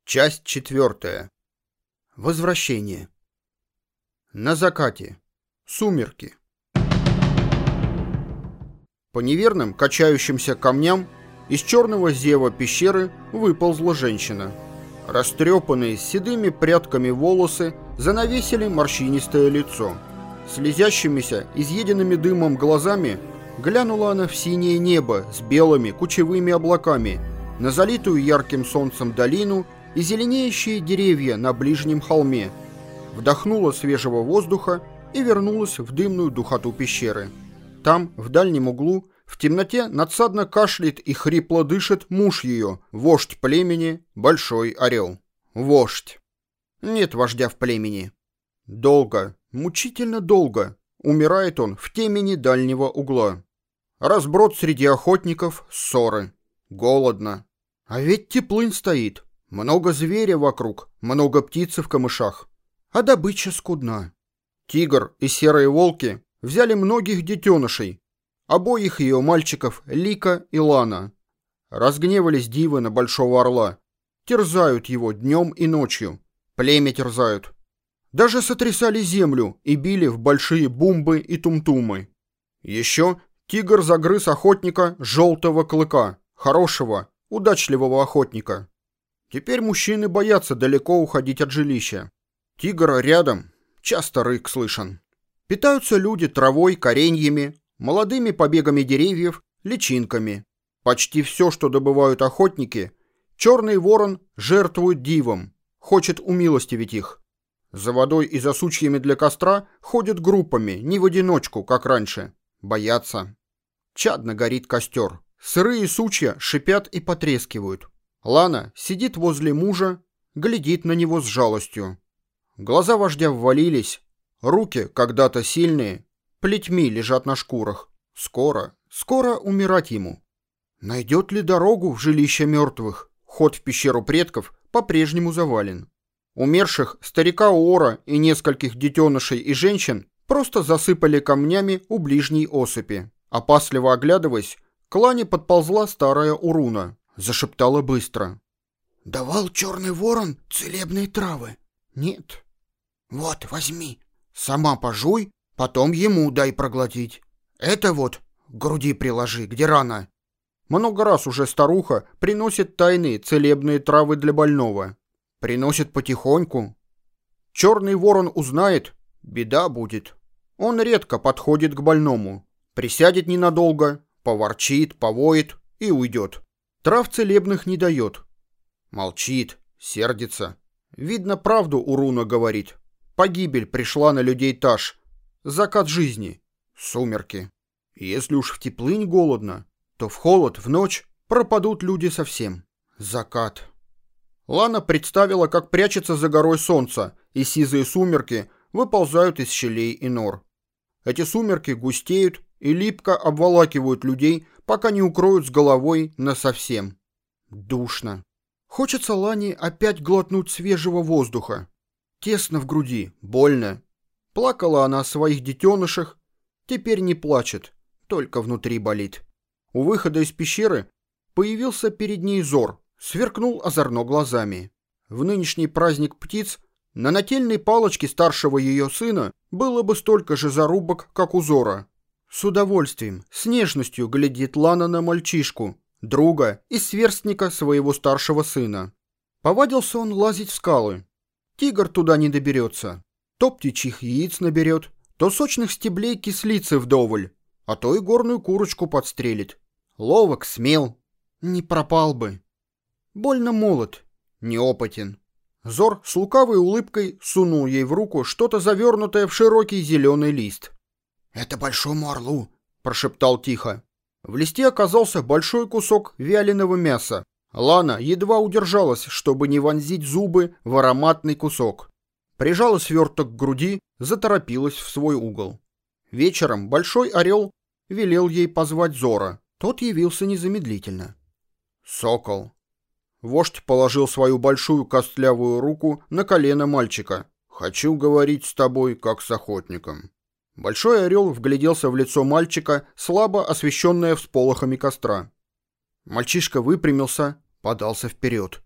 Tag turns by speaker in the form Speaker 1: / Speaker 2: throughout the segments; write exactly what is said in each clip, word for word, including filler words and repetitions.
Speaker 1: Часть четвертая. Возвращение. На закате. Сумерки. По неверным, качающимся камням из черного зева пещеры выползла женщина. Растрепанные с седыми прядками волосы занавесили морщинистое лицо. Слезящимися, изъеденными дымом глазами глянула она в синее небо с белыми кучевыми облаками, на залитую ярким солнцем долину и зеленеющие деревья на ближнем холме, вдохнула свежего воздуха и вернулась в дымную духоту пещеры. Там, в дальнем углу, в темноте надсадно кашляет и хрипло дышит муж ее, вождь племени, Большой Орел. Вождь. Нет вождя в племени. Долго, мучительно долго умирает он в темени дальнего угла. Разброд среди охотников, ссоры. Голодно. А ведь теплынь стоит. Много зверя вокруг, много птицы в камышах. А добыча скудна. Тигр и серые волки взяли многих детенышей, обоих ее мальчиков Лика и Лана. Разгневались дивы на Большого Орла. Терзают его днем и ночью. Племя терзают. Даже сотрясали землю и били в большие бумбы и тумтумы. Еще тигр загрыз охотника Желтого Клыка, хорошего, удачливого охотника. Теперь мужчины боятся далеко уходить от жилища. Тигр рядом, часто рык слышен. Питаются люди травой, кореньями, молодыми побегами деревьев, личинками. Почти все, что добывают охотники, черный ворон жертвует дивам, хочет умилостивить их. За водой и за сучьями для костра ходят группами, не в одиночку, как раньше. Боятся. Чадно горит костер. Сырые сучья шипят и потрескивают. Лана сидит возле мужа, глядит на него с жалостью. Глаза вождя ввалились, руки, когда-то сильные, плетьми лежат на шкурах. Скоро, скоро умирать ему. Найдет ли дорогу в жилище мертвых? Ход в пещеру предков по-прежнему завален. Умерших старика Ора и нескольких детенышей и женщин просто засыпали камнями у ближней осыпи. Опасливо оглядываясь, к Лане подползла старая Уруна. Зашептала быстро.
Speaker 2: «Давал черный ворон целебные травы?»
Speaker 1: «Нет».
Speaker 2: «Вот, возьми.
Speaker 1: Сама пожуй, потом ему дай проглотить.
Speaker 2: Это вот к груди приложи, где рана».
Speaker 1: Много раз уже старуха приносит тайные целебные травы для больного. Приносит потихоньку. Черный ворон узнает, беда будет. Он редко подходит к больному. Присядет ненадолго, поворчит, повоет и уйдет. Трав целебных не дает. Молчит, сердится. Видно, правду Уруна говорит. Погибель пришла на людей таж. Закат жизни. Сумерки. Если уж в теплынь голодно, то в холод, в ночь пропадут люди совсем. Закат. Лана представила, как прячется за горой солнце, и сизые сумерки выползают из щелей и нор. Эти сумерки густеют и липко обволакивают людей, пока не укроют с головой насовсем. Душно. Хочется Лане опять глотнуть свежего воздуха. Тесно в груди, больно. Плакала она о своих детенышах, теперь не плачет, только внутри болит. У выхода из пещеры появился перед ней Зор, сверкнул озорно глазами. В нынешний праздник птиц на нательной палочке старшего ее сына было бы столько же зарубок, как у Зора. С удовольствием, с нежностью глядит Лана на мальчишку, друга и сверстника своего старшего сына. Повадился он лазить в скалы. Тигр туда не доберется. То птичьих яиц наберет, то сочных стеблей кислицы вдоволь, а то и горную курочку подстрелит. Ловок, смел. Не пропал бы. Больно молод, неопытен. Зор с лукавой улыбкой сунул ей в руку что-то завернутое в широкий зеленый лист.
Speaker 2: «Это Большому Орлу»,
Speaker 1: — прошептал тихо. В листе оказался большой кусок вяленого мяса. Лана едва удержалась, чтобы не вонзить зубы в ароматный кусок. Прижала сверток к груди, заторопилась в свой угол. Вечером Большой Орел велел ей позвать Зора. Тот явился незамедлительно. «Сокол». Вождь положил свою большую костлявую руку на колено мальчика. «Хочу говорить с тобой, как с охотником». Большой Орел вгляделся в лицо мальчика, слабо освещенное всполохами костра. Мальчишка выпрямился, подался вперед.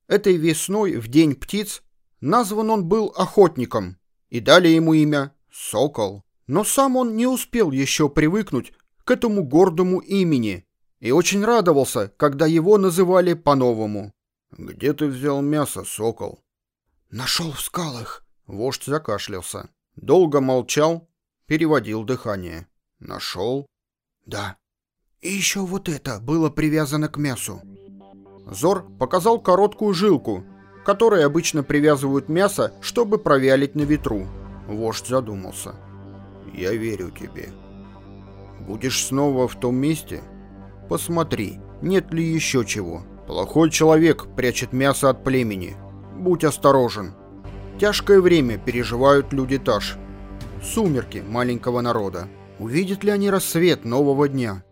Speaker 1: Этой весной, в день птиц, назван он был охотником, и дали ему имя Сокол. Но сам он не успел еще привыкнуть к этому гордому имени и очень радовался, когда его называли по-новому. «Где ты взял мясо, Сокол?»
Speaker 2: Нашел в скалах.
Speaker 1: Вождь закашлялся. Долго молчал, переводил дыхание. «Нашел?»
Speaker 2: Да. И еще вот это было привязано к мясу.
Speaker 1: Зор показал короткую жилку, которой обычно привязывают мясо, чтобы провялить на ветру. Вождь задумался. «Я верю тебе. Будешь снова в том месте? Посмотри, нет ли еще чего. Плохой человек прячет мясо от племени. Будь осторожен. Тяжкое время переживают люди Таш. Сумерки маленького народа. Увидят ли они рассвет нового дня?»